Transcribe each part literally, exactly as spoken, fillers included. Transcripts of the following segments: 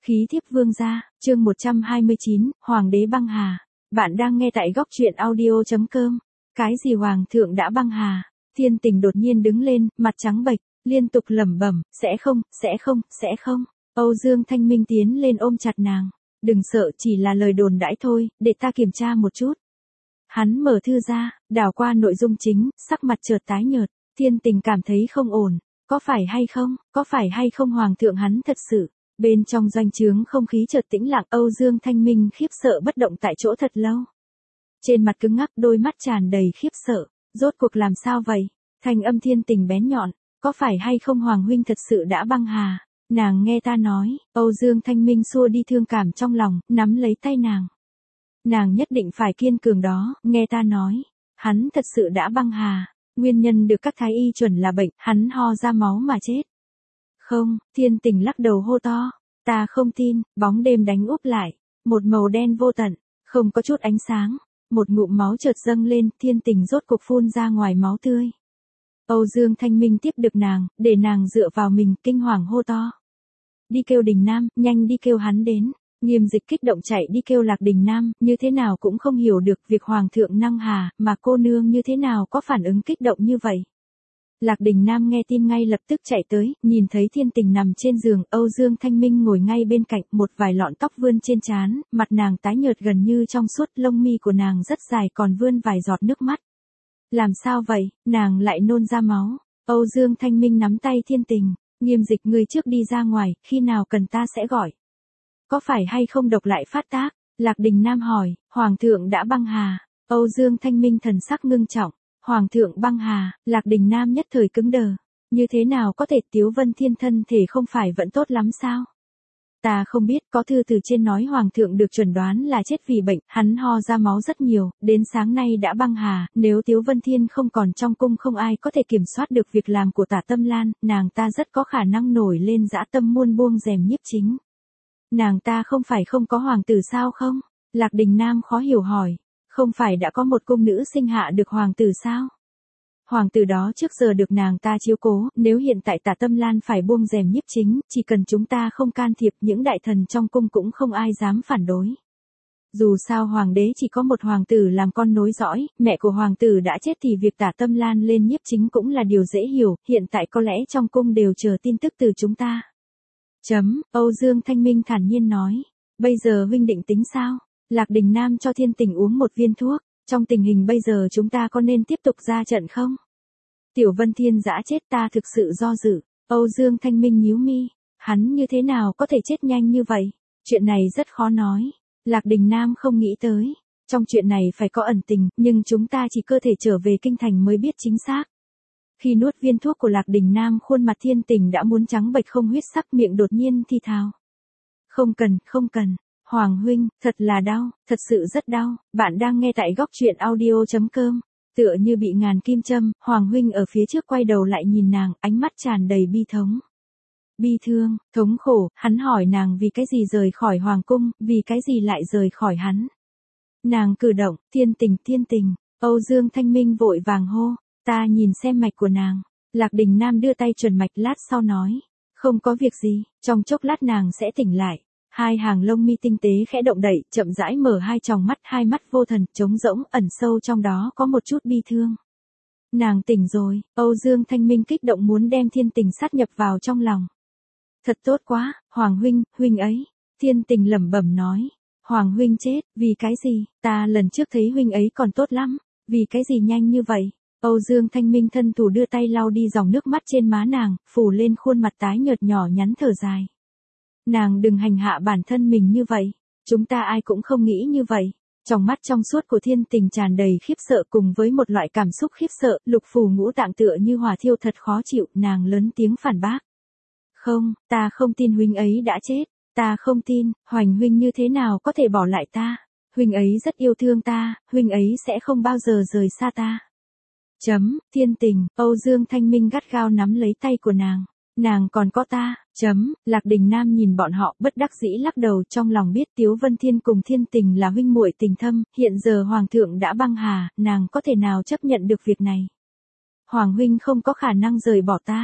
Khí thiếp vương gia, chương một trăm hai mươi chín, Hoàng đế băng hà. Bạn đang nghe tại góc truyện audio.com. Cái gì hoàng thượng đã băng hà? Thiên Tình đột nhiên đứng lên, mặt trắng bệch, liên tục lẩm bẩm, sẽ không, sẽ không, sẽ không. Âu Dương Thanh Minh tiến lên ôm chặt nàng. Đừng sợ, chỉ là lời đồn đãi thôi, để ta kiểm tra một chút. Hắn mở thư ra, đảo qua nội dung chính, sắc mặt chợt tái nhợt. Thiên Tình cảm thấy không ổn. Có phải hay không, có phải hay không hoàng thượng hắn thật sự. Bên trong doanh trướng không khí chợt tĩnh lặng, Âu Dương Thanh Minh khiếp sợ bất động tại chỗ thật lâu. Trên mặt cứng ngắc, đôi mắt tràn đầy khiếp sợ, rốt cuộc làm sao vậy? Thanh âm Thiên Tình bén nhọn, có phải hay không hoàng huynh thật sự đã băng hà? Nàng nghe ta nói. Âu Dương Thanh Minh xua đi thương cảm trong lòng, nắm lấy tay nàng. Nàng nhất định phải kiên cường đó, nghe ta nói, hắn thật sự đã băng hà, nguyên nhân được các thái y chuẩn là bệnh, hắn ho ra máu mà chết. Không, Thiên Tình lắc đầu hô to, ta không tin. Bóng đêm đánh úp lại, một màu đen vô tận, không có chút ánh sáng, một ngụm máu chợt dâng lên, Thiên Tình rốt cục phun ra ngoài máu tươi. Âu Dương Thanh Minh tiếp được nàng, để nàng dựa vào mình, kinh hoàng hô to. Đi kêu Đình Nam, nhanh đi kêu hắn đến. Nghiêm Dịch kích động chạy đi kêu Lạc Đình Nam, như thế nào cũng không hiểu được việc hoàng thượng năng hà, mà cô nương như thế nào có phản ứng kích động như vậy. Lạc Đình Nam nghe tin ngay lập tức chạy tới, nhìn thấy Thiên Tình nằm trên giường, Âu Dương Thanh Minh ngồi ngay bên cạnh, một vài lọn tóc vươn trên trán, mặt nàng tái nhợt gần như trong suốt, lông mi của nàng rất dài còn vươn vài giọt nước mắt. Làm sao vậy, nàng lại nôn ra máu. Âu Dương Thanh Minh nắm tay Thiên Tình, Nghiêm Dịch ngươi trước đi ra ngoài, khi nào cần ta sẽ gọi. Có phải hay không độc lại phát tác? Lạc Đình Nam hỏi, hoàng thượng đã băng hà. Âu Dương Thanh Minh thần sắc ngưng trọng. Hoàng thượng băng hà, Lạc Đình Nam nhất thời cứng đờ. Như thế nào có thể? Tiếu Vân Thiên thân thể không phải vẫn tốt lắm sao? Ta không biết, có thư từ trên nói hoàng thượng được chuẩn đoán là chết vì bệnh, hắn ho ra máu rất nhiều, đến sáng nay đã băng hà, nếu Tiếu Vân Thiên không còn trong cung không ai có thể kiểm soát được việc làm của Tả Tâm Lan, nàng ta rất có khả năng nổi lên dã tâm muôn buông rèm nhiếp chính. Nàng ta không phải không có hoàng tử sao không? Lạc Đình Nam khó hiểu hỏi. Không phải đã có một cung nữ sinh hạ được hoàng tử sao? Hoàng tử đó trước giờ được nàng ta chiếu cố, nếu hiện tại Tả Tâm Lan phải buông rèm nhiếp chính, chỉ cần chúng ta không can thiệp, những đại thần trong cung cũng không ai dám phản đối. Dù sao hoàng đế chỉ có một hoàng tử làm con nối dõi, mẹ của hoàng tử đã chết thì việc Tả Tâm Lan lên nhiếp chính cũng là điều dễ hiểu, hiện tại có lẽ trong cung đều chờ tin tức từ chúng ta. Chấm, Âu Dương Thanh Minh thản nhiên nói, bây giờ huynh định tính sao? Lạc Đình Nam cho Thiên Tình uống một viên thuốc, trong tình hình bây giờ chúng ta có nên tiếp tục ra trận không? Tiểu Vân Thiên dã chết, ta thực sự do dự. Âu Dương Thanh Minh nhíu mi, hắn như thế nào có thể chết nhanh như vậy? Chuyện này rất khó nói. Lạc Đình Nam không nghĩ tới, trong chuyện này phải có ẩn tình, nhưng chúng ta chỉ cơ thể trở về kinh thành mới biết chính xác. Khi nuốt viên thuốc của Lạc Đình Nam, khuôn mặt Thiên Tình đã muốn trắng bệch không huyết sắc, miệng đột nhiên thi thào. Không cần, không cần. Hoàng huynh, thật là đau, thật sự rất đau. Bạn đang nghe tại góc truyện audio.com. Tựa như bị ngàn kim châm, Hoàng huynh ở phía trước quay đầu lại nhìn nàng, ánh mắt tràn đầy bi thống. Bi thương, thống khổ, hắn hỏi nàng vì cái gì rời khỏi hoàng cung, vì cái gì lại rời khỏi hắn. Nàng cử động, Thiên Tình, Thiên Tình. Âu Dương Thanh Minh vội vàng hô, ta nhìn xem mạch của nàng. Lạc Đình Nam đưa tay chuẩn mạch, lát sau nói, không có việc gì, trong chốc lát nàng sẽ tỉnh lại. Hai hàng lông mi tinh tế khẽ động đậy, chậm rãi mở hai tròng mắt, hai mắt vô thần, trống rỗng, ẩn sâu trong đó có một chút bi thương. Nàng tỉnh rồi. Âu Dương Thanh Minh kích động muốn đem Thiên Tình sát nhập vào trong lòng. Thật tốt quá, Hoàng huynh, huynh ấy. Thiên Tình lẩm bẩm nói. Hoàng huynh chết, vì cái gì? Ta lần trước thấy huynh ấy còn tốt lắm, vì cái gì nhanh như vậy? Âu Dương Thanh Minh thân thủ đưa tay lau đi dòng nước mắt trên má nàng, phủ lên khuôn mặt tái nhợt nhỏ nhắn thở dài. Nàng đừng hành hạ bản thân mình như vậy, chúng ta ai cũng không nghĩ như vậy. Trong mắt trong suốt của Thiên Tình tràn đầy khiếp sợ cùng với một loại cảm xúc khiếp sợ, lục phủ ngũ tạng tựa như hỏa thiêu thật khó chịu, nàng lớn tiếng phản bác. Không, ta không tin huynh ấy đã chết, ta không tin, Hoành huynh như thế nào có thể bỏ lại ta, huynh ấy rất yêu thương ta, huynh ấy sẽ không bao giờ rời xa ta. Chấm, Thiên Tình, Âu Dương Thanh Minh gắt gao nắm lấy tay của nàng. Nàng còn có ta, chấm, Lạc Đình Nam nhìn bọn họ bất đắc dĩ lắc đầu, trong lòng biết Tiếu Vân Thiên cùng Thiên Tình là huynh muội tình thâm, hiện giờ hoàng thượng đã băng hà, nàng có thể nào chấp nhận được việc này. Hoàng huynh không có khả năng rời bỏ ta,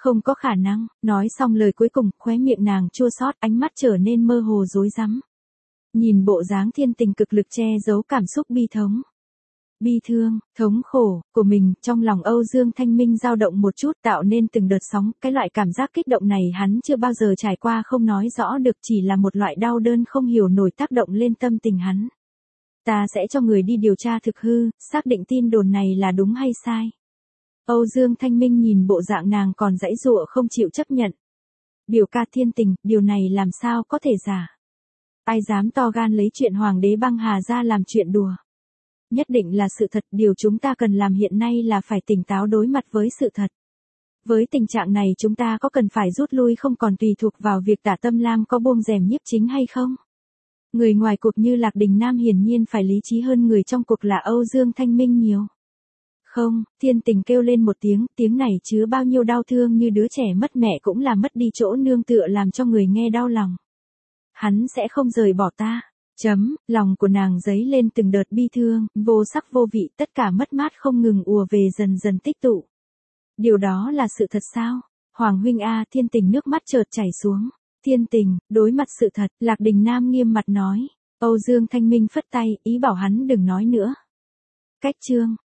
Không có khả năng, nói xong lời cuối cùng, khóe miệng nàng chua xót, ánh mắt trở nên mơ hồ rối rắm. Nhìn bộ dáng Thiên Tình cực lực che giấu cảm xúc bi thống, bi thương, thống khổ của mình, trong lòng Âu Dương Thanh Minh dao động một chút, tạo nên từng đợt sóng, cái loại cảm giác kích động này hắn chưa bao giờ trải qua, không nói rõ được, chỉ là một loại đau đớn không hiểu nổi tác động lên tâm tình hắn. Ta sẽ cho người đi điều tra thực hư, xác định tin đồn này là đúng hay sai. Âu Dương Thanh Minh nhìn bộ dạng nàng còn giãy giụa không chịu chấp nhận. Biểu ca Thiên Tình, điều này làm sao có thể giả. Ai dám to gan lấy chuyện Hoàng đế băng hà ra làm chuyện đùa. Nhất định là sự thật, điều chúng ta cần làm hiện nay là phải tỉnh táo đối mặt với sự thật. Với tình trạng này chúng ta có cần phải rút lui không còn tùy thuộc vào việc Tả Tâm Lam có buông rèm nhiếp chính hay không? Người ngoài cuộc như Lạc Đình Nam hiển nhiên phải lý trí hơn người trong cuộc là Âu Dương Thanh Minh nhiều. Không, Thiên Tình kêu lên một tiếng, tiếng này chứa bao nhiêu đau thương, như đứa trẻ mất mẹ cũng là mất đi chỗ nương tựa, làm cho người nghe đau lòng. Hắn sẽ không rời bỏ ta. Chấm, lòng của nàng dấy lên từng đợt bi thương, vô sắc vô vị, tất cả mất mát không ngừng ùa về dần dần tích tụ. Điều đó là sự thật sao? Hoàng huynh a, Thiên Tình nước mắt chợt chảy xuống. Thiên Tình, đối mặt sự thật, Lạc Đình Nam nghiêm mặt nói. Âu Dương Thanh Minh phất tay, ý bảo hắn đừng nói nữa. Cách chương